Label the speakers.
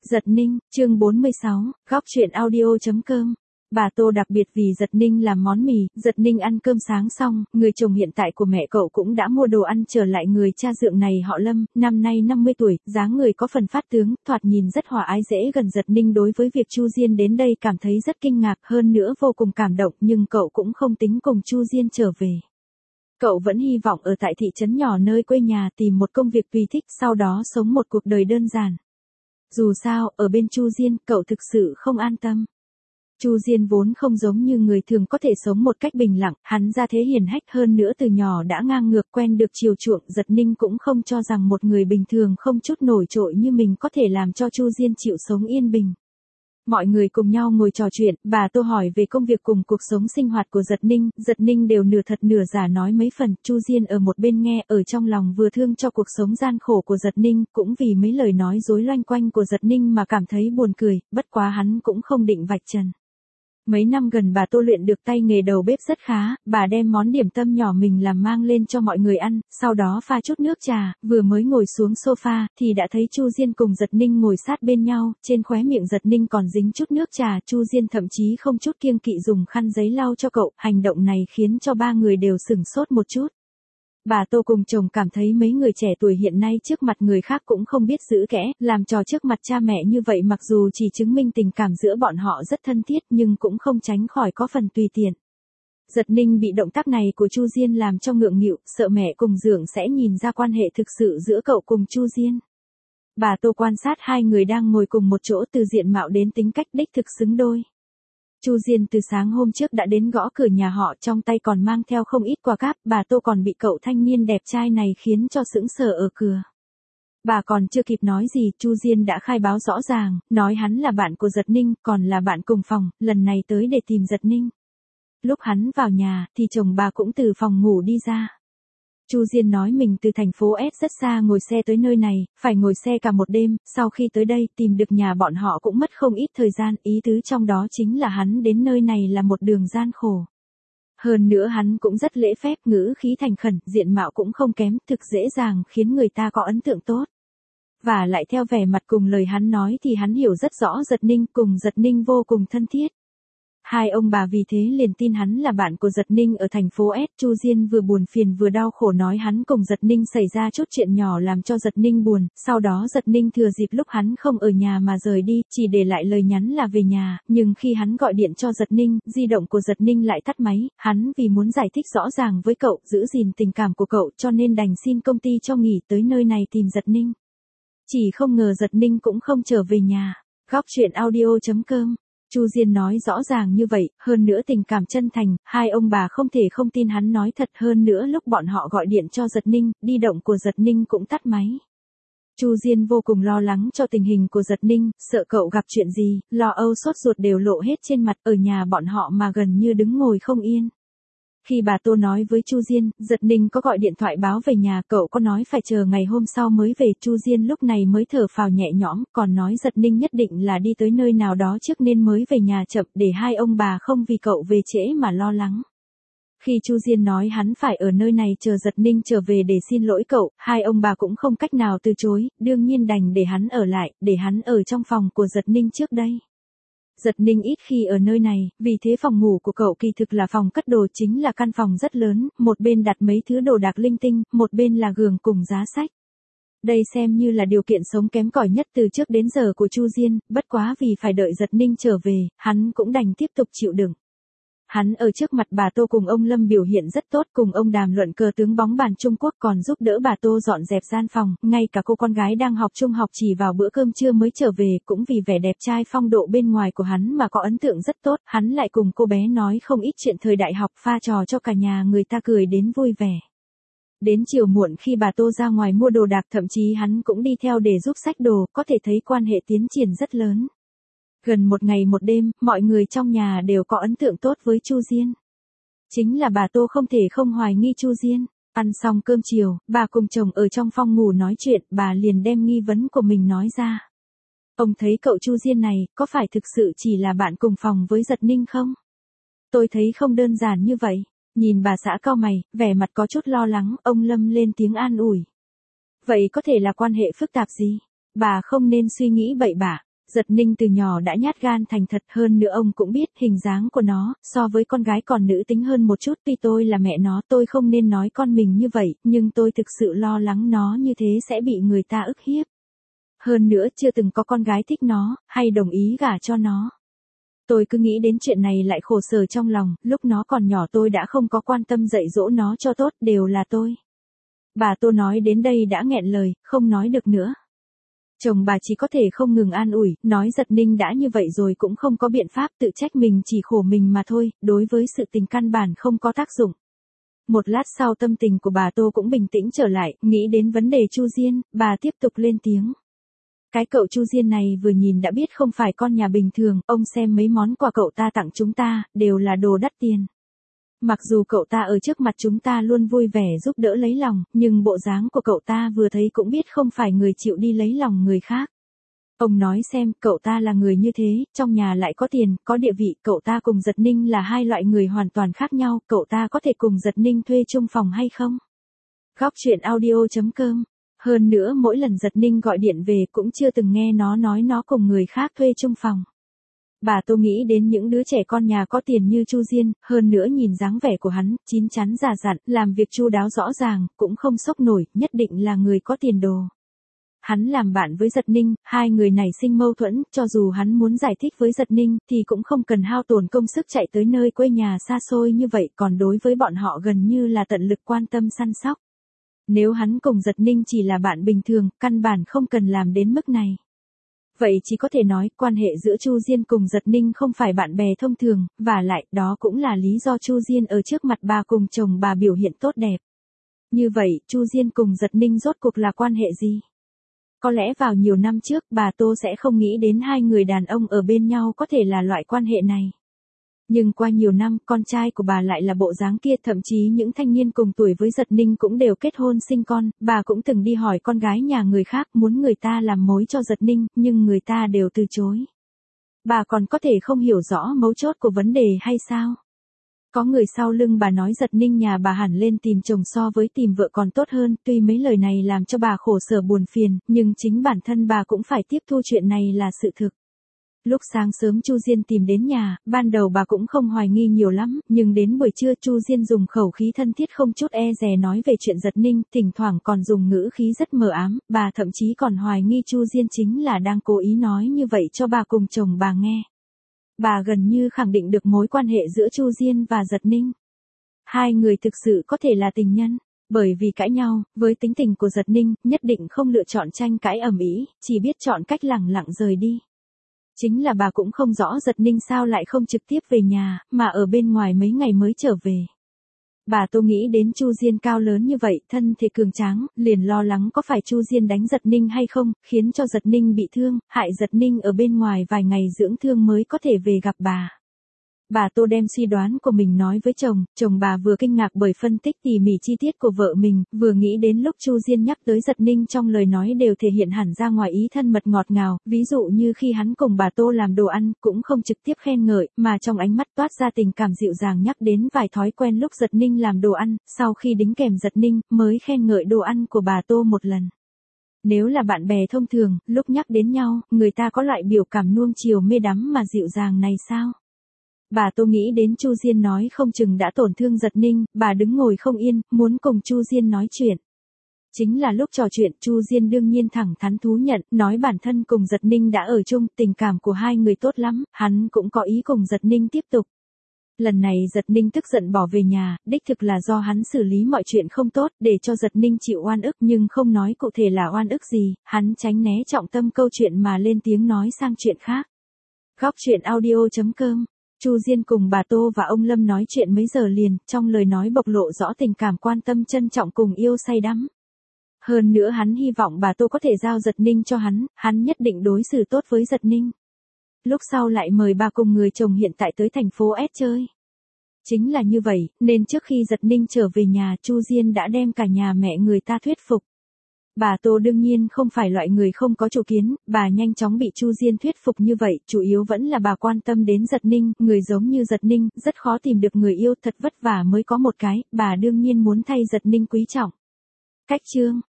Speaker 1: Giật Ninh, chương 46, góc truyện audio.com. Bà Tô đặc biệt vì Giật Ninh làm món mì. Giật Ninh ăn cơm sáng xong, người chồng hiện tại của mẹ cậu cũng đã mua đồ ăn trở lại. Người cha dượng này họ Lâm, năm nay 50 tuổi, dáng người có phần phát tướng, thoạt nhìn rất hòa ái dễ gần. Giật Ninh đối với việc Chu Diên đến đây cảm thấy rất kinh ngạc, hơn nữa vô cùng cảm động, nhưng cậu cũng không tính cùng Chu Diên trở về. Cậu vẫn hy vọng ở tại thị trấn nhỏ nơi quê nhà tìm một công việc tùy thích, sau đó sống một cuộc đời đơn giản. Dù sao, ở bên Chu Diên, cậu thực sự không an tâm. Chu Diên vốn không giống như người thường có thể sống một cách bình lặng, hắn ra thế hiền hách, hơn nữa từ nhỏ đã ngang ngược quen được chiều chuộng. Giật Ninh cũng không cho rằng một người bình thường không chút nổi trội như mình có thể làm cho Chu Diên chịu sống yên bình. Mọi người cùng nhau ngồi trò chuyện, bà Tô hỏi về công việc cùng cuộc sống sinh hoạt của Giật Ninh đều nửa thật nửa giả nói mấy phần. Chu Diên ở một bên nghe, ở trong lòng vừa thương cho cuộc sống gian khổ của Giật Ninh, cũng vì mấy lời nói dối loanh quanh của Giật Ninh mà cảm thấy buồn cười, bất quá hắn cũng không định vạch trần. Mấy năm gần bà Tô luyện được tay nghề đầu bếp rất khá, bà đem món điểm tâm nhỏ mình làm mang lên cho mọi người ăn, sau đó pha chút nước trà, vừa mới ngồi xuống sofa, thì đã thấy Chu Diên cùng Giật Ninh ngồi sát bên nhau, trên khóe miệng Giật Ninh còn dính chút nước trà. Chu Diên thậm chí không chút kiêng kỵ dùng khăn giấy lau cho cậu, hành động này khiến cho ba người đều sửng sốt một chút. Bà Tô cùng chồng cảm thấy mấy người trẻ tuổi hiện nay trước mặt người khác cũng không biết giữ kẽ, làm trò trước mặt cha mẹ như vậy mặc dù chỉ chứng minh tình cảm giữa bọn họ rất thân thiết nhưng cũng không tránh khỏi có phần tùy tiện. Giật Ninh bị động tác này của Chu Diên làm cho ngượng nghịu, sợ mẹ cùng dượng sẽ nhìn ra quan hệ thực sự giữa cậu cùng Chu Diên. Bà Tô quan sát hai người đang ngồi cùng một chỗ, từ diện mạo đến tính cách đích thực xứng đôi. Chu Diên từ sáng hôm trước đã đến gõ cửa nhà họ, trong tay còn mang theo không ít quà cáp. Bà Tô còn bị cậu thanh niên đẹp trai này khiến cho sững sờ ở cửa. Bà còn chưa kịp nói gì, Chu Diên đã khai báo rõ ràng, nói hắn là bạn của Giật Ninh, còn là bạn cùng phòng, lần này tới để tìm Giật Ninh. Lúc hắn vào nhà, thì chồng bà cũng từ phòng ngủ đi ra. Chu Diên nói mình từ thành phố S rất xa ngồi xe tới nơi này, phải ngồi xe cả một đêm, sau khi tới đây tìm được nhà bọn họ cũng mất không ít thời gian, ý tứ trong đó chính là hắn đến nơi này là một đường gian khổ. Hơn nữa hắn cũng rất lễ phép, ngữ khí thành khẩn, diện mạo cũng không kém, thực dễ dàng khiến người ta có ấn tượng tốt. Và lại theo vẻ mặt cùng lời hắn nói thì hắn hiểu rất rõ Giật Ninh, cùng Giật Ninh vô cùng thân thiết. Hai ông bà vì thế liền tin hắn là bạn của Giật Ninh ở thành phố S. Chu Diên vừa buồn phiền vừa đau khổ nói hắn cùng Giật Ninh xảy ra chút chuyện nhỏ làm cho Giật Ninh buồn, sau đó Giật Ninh thừa dịp lúc hắn không ở nhà mà rời đi, chỉ để lại lời nhắn là về nhà, nhưng khi hắn gọi điện cho Giật Ninh, di động của Giật Ninh lại tắt máy. Hắn vì muốn giải thích rõ ràng với cậu, giữ gìn tình cảm của cậu, cho nên đành xin công ty cho nghỉ tới nơi này tìm Giật Ninh. Chỉ không ngờ Giật Ninh cũng không trở về nhà. Góc truyện audio.com. Chu Diên nói rõ ràng như vậy, hơn nữa tình cảm chân thành, hai ông bà không thể không tin hắn nói thật. Hơn nữa lúc bọn họ gọi điện cho Giật Ninh, di động của Giật Ninh cũng tắt máy. Chu Diên vô cùng lo lắng cho tình hình của Giật Ninh, sợ cậu gặp chuyện gì, lo âu sốt ruột đều lộ hết trên mặt, ở nhà bọn họ mà gần như đứng ngồi không yên. Khi bà Tô nói với Chu Diên, Giật Ninh có gọi điện thoại báo về nhà, cậu có nói phải chờ ngày hôm sau mới về. Chu Diên lúc này mới thở phào nhẹ nhõm, còn nói Giật Ninh nhất định là đi tới nơi nào đó trước nên mới về nhà chậm, để hai ông bà không vì cậu về trễ mà lo lắng. Khi Chu Diên nói hắn phải ở nơi này chờ Giật Ninh trở về để xin lỗi cậu, hai ông bà cũng không cách nào từ chối, đương nhiên đành để hắn ở lại, để hắn ở trong phòng của Giật Ninh trước đây. Giật Ninh ít khi ở nơi này, vì thế phòng ngủ của cậu kỳ thực là phòng cất đồ, chính là căn phòng rất lớn, một bên đặt mấy thứ đồ đạc linh tinh, một bên là giường cùng giá sách. Đây xem như là điều kiện sống kém cỏi nhất từ trước đến giờ của Chu Diên, bất quá vì phải đợi Giật Ninh trở về, hắn cũng đành tiếp tục chịu đựng. Hắn ở trước mặt bà Tô cùng ông Lâm biểu hiện rất tốt, cùng ông đàm luận cờ tướng bóng bàn Trung Quốc, còn giúp đỡ bà Tô dọn dẹp gian phòng, ngay cả cô con gái đang học trung học chỉ vào bữa cơm trưa mới trở về, cũng vì vẻ đẹp trai phong độ bên ngoài của hắn mà có ấn tượng rất tốt. Hắn lại cùng cô bé nói không ít chuyện thời đại học, pha trò cho cả nhà người ta cười đến vui vẻ. Đến chiều muộn khi bà Tô ra ngoài mua đồ đạc, thậm chí hắn cũng đi theo để giúp xách đồ, có thể thấy quan hệ tiến triển rất lớn. Gần một ngày một đêm, mọi người trong nhà đều có ấn tượng tốt với Chu Diên. Chính là bà Tô không thể không hoài nghi Chu Diên. Ăn xong cơm chiều, bà cùng chồng ở trong phòng ngủ nói chuyện, bà liền đem nghi vấn của mình nói ra. Ông thấy cậu Chu Diên này, có phải thực sự chỉ là bạn cùng phòng với Giật Ninh không? Tôi thấy không đơn giản như vậy. Nhìn bà xã cau mày, vẻ mặt có chút lo lắng, ông Lâm lên tiếng an ủi. Vậy có thể là quan hệ phức tạp gì? Bà không nên suy nghĩ bậy bạ. Giật Ninh từ nhỏ đã nhát gan thành thật, hơn nữa ông cũng biết hình dáng của nó, so với con gái còn nữ tính hơn một chút. Tuy tôi là mẹ nó, tôi không nên nói con mình như vậy, nhưng tôi thực sự lo lắng nó như thế sẽ bị người ta ức hiếp. Hơn nữa chưa từng có con gái thích nó, hay đồng ý gả cho nó. Tôi cứ nghĩ đến chuyện này lại khổ sở trong lòng, lúc nó còn nhỏ tôi đã không có quan tâm dạy dỗ nó cho tốt, đều là tôi. Bà Tô nói đến đây đã nghẹn lời, không nói được nữa. Chồng bà chỉ có thể không ngừng an ủi, nói Giật Ninh đã như vậy rồi cũng không có biện pháp, tự trách mình chỉ khổ mình mà thôi, đối với sự tình căn bản không có tác dụng. Một lát sau tâm tình của bà Tô cũng bình tĩnh trở lại, nghĩ đến vấn đề Chu Diên, bà tiếp tục lên tiếng. Cái cậu Chu Diên này vừa nhìn đã biết không phải con nhà bình thường, ông xem mấy món quà cậu ta tặng chúng ta, đều là đồ đắt tiền. Mặc dù cậu ta ở trước mặt chúng ta luôn vui vẻ giúp đỡ lấy lòng, nhưng bộ dáng của cậu ta vừa thấy cũng biết không phải người chịu đi lấy lòng người khác. Ông nói xem, cậu ta là người như thế, trong nhà lại có tiền, có địa vị, cậu ta cùng Giật Ninh là hai loại người hoàn toàn khác nhau, cậu ta có thể cùng Giật Ninh thuê chung phòng hay không? Góc truyện audio.com. Hơn nữa mỗi lần Giật Ninh gọi điện về cũng chưa từng nghe nó nói nó cùng người khác thuê chung phòng. Bà Tô nghĩ đến những đứa trẻ con nhà có tiền như Chu Diên, hơn nữa nhìn dáng vẻ của hắn, chín chắn già dặn, làm việc chu đáo rõ ràng, cũng không sốc nổi, nhất định là người có tiền đồ. Hắn làm bạn với Giật Ninh, hai người nảy sinh mâu thuẫn, cho dù hắn muốn giải thích với Giật Ninh, thì cũng không cần hao tổn công sức chạy tới nơi quê nhà xa xôi như vậy, còn đối với bọn họ gần như là tận lực quan tâm săn sóc. Nếu hắn cùng Giật Ninh chỉ là bạn bình thường, căn bản không cần làm đến mức này. Vậy chỉ có thể nói, quan hệ giữa Chu Diên cùng Giật Ninh không phải bạn bè thông thường, và lại, đó cũng là lý do Chu Diên ở trước mặt bà cùng chồng bà biểu hiện tốt đẹp. Như vậy, Chu Diên cùng Giật Ninh rốt cuộc là quan hệ gì? Có lẽ vào nhiều năm trước, bà Tô sẽ không nghĩ đến hai người đàn ông ở bên nhau có thể là loại quan hệ này. Nhưng qua nhiều năm, con trai của bà lại là bộ dáng kia, thậm chí những thanh niên cùng tuổi với Giật Ninh cũng đều kết hôn sinh con, bà cũng từng đi hỏi con gái nhà người khác muốn người ta làm mối cho Giật Ninh, nhưng người ta đều từ chối. Bà còn có thể không hiểu rõ mấu chốt của vấn đề hay sao? Có người sau lưng bà nói Giật Ninh nhà bà hẳn lên tìm chồng so với tìm vợ còn tốt hơn, tuy mấy lời này làm cho bà khổ sở buồn phiền, nhưng chính bản thân bà cũng phải tiếp thu chuyện này là sự thực. Lúc sáng sớm Chu Diên tìm đến nhà, ban đầu bà cũng không hoài nghi nhiều lắm, nhưng đến buổi trưa Chu Diên dùng khẩu khí thân thiết không chút e dè nói về chuyện Giật Ninh, thỉnh thoảng còn dùng ngữ khí rất mờ ám, bà thậm chí còn hoài nghi Chu Diên chính là đang cố ý nói như vậy cho bà cùng chồng bà nghe. Bà gần như khẳng định được mối quan hệ giữa Chu Diên và Giật Ninh. Hai người thực sự có thể là tình nhân. Bởi vì cãi nhau, với tính tình của Giật Ninh, nhất định không lựa chọn tranh cãi ầm ĩ, chỉ biết chọn cách lẳng lặng rời đi. Chính là bà cũng không rõ Giật Ninh sao lại không trực tiếp về nhà, mà ở bên ngoài mấy ngày mới trở về. Bà Tô nghĩ đến Chu Diên cao lớn như vậy, thân thể cường tráng, liền lo lắng có phải Chu Diên đánh Giật Ninh hay không, khiến cho Giật Ninh bị thương, hại Giật Ninh ở bên ngoài vài ngày dưỡng thương mới có thể về gặp bà. Bà Tô đem suy đoán của mình nói với chồng bà vừa kinh ngạc bởi phân tích tỉ mỉ chi tiết của vợ mình, vừa nghĩ đến lúc Chu Diên nhắc tới Giật Ninh trong lời nói đều thể hiện hẳn ra ngoài ý thân mật ngọt ngào, ví dụ như khi hắn cùng bà Tô làm đồ ăn, cũng không trực tiếp khen ngợi, mà trong ánh mắt toát ra tình cảm dịu dàng nhắc đến vài thói quen lúc Giật Ninh làm đồ ăn, sau khi đính kèm Giật Ninh, mới khen ngợi đồ ăn của bà Tô một lần. Nếu là bạn bè thông thường, lúc nhắc đến nhau, người ta có loại biểu cảm nuông chiều mê đắm mà dịu dàng này sao? Bà Tô nghĩ đến Chu Diên nói không chừng đã tổn thương Giật Ninh, bà đứng ngồi không yên, muốn cùng Chu Diên nói chuyện. Chính là lúc trò chuyện, Chu Diên đương nhiên thẳng thắn thú nhận, nói bản thân cùng Giật Ninh đã ở chung, tình cảm của hai người tốt lắm, hắn cũng có ý cùng Giật Ninh tiếp tục. Lần này Giật Ninh tức giận bỏ về nhà, đích thực là do hắn xử lý mọi chuyện không tốt, để cho Giật Ninh chịu oan ức, nhưng không nói cụ thể là oan ức gì, hắn tránh né trọng tâm câu chuyện mà lên tiếng nói sang chuyện khác. Góc truyện audio.com. Chu Diên cùng bà Tô và ông Lâm nói chuyện mấy giờ liền, trong lời nói bộc lộ rõ tình cảm quan tâm trân trọng cùng yêu say đắm. Hơn nữa hắn hy vọng bà Tô có thể giao Giật Ninh cho hắn nhất định đối xử tốt với Giật Ninh. Lúc sau lại mời bà cùng người chồng hiện tại tới thành phố S chơi. Chính là như vậy, nên trước khi Giật Ninh trở về nhà, Chu Diên đã đem cả nhà mẹ người ta thuyết phục. Bà Tô đương nhiên không phải loại người không có chủ kiến, bà nhanh chóng bị Chu Diên thuyết phục như vậy, chủ yếu vẫn là bà quan tâm đến Giật Ninh, người giống như Giật Ninh, rất khó tìm được người yêu, thật vất vả mới có một cái, bà đương nhiên muốn thay Giật Ninh quý trọng. Cách chương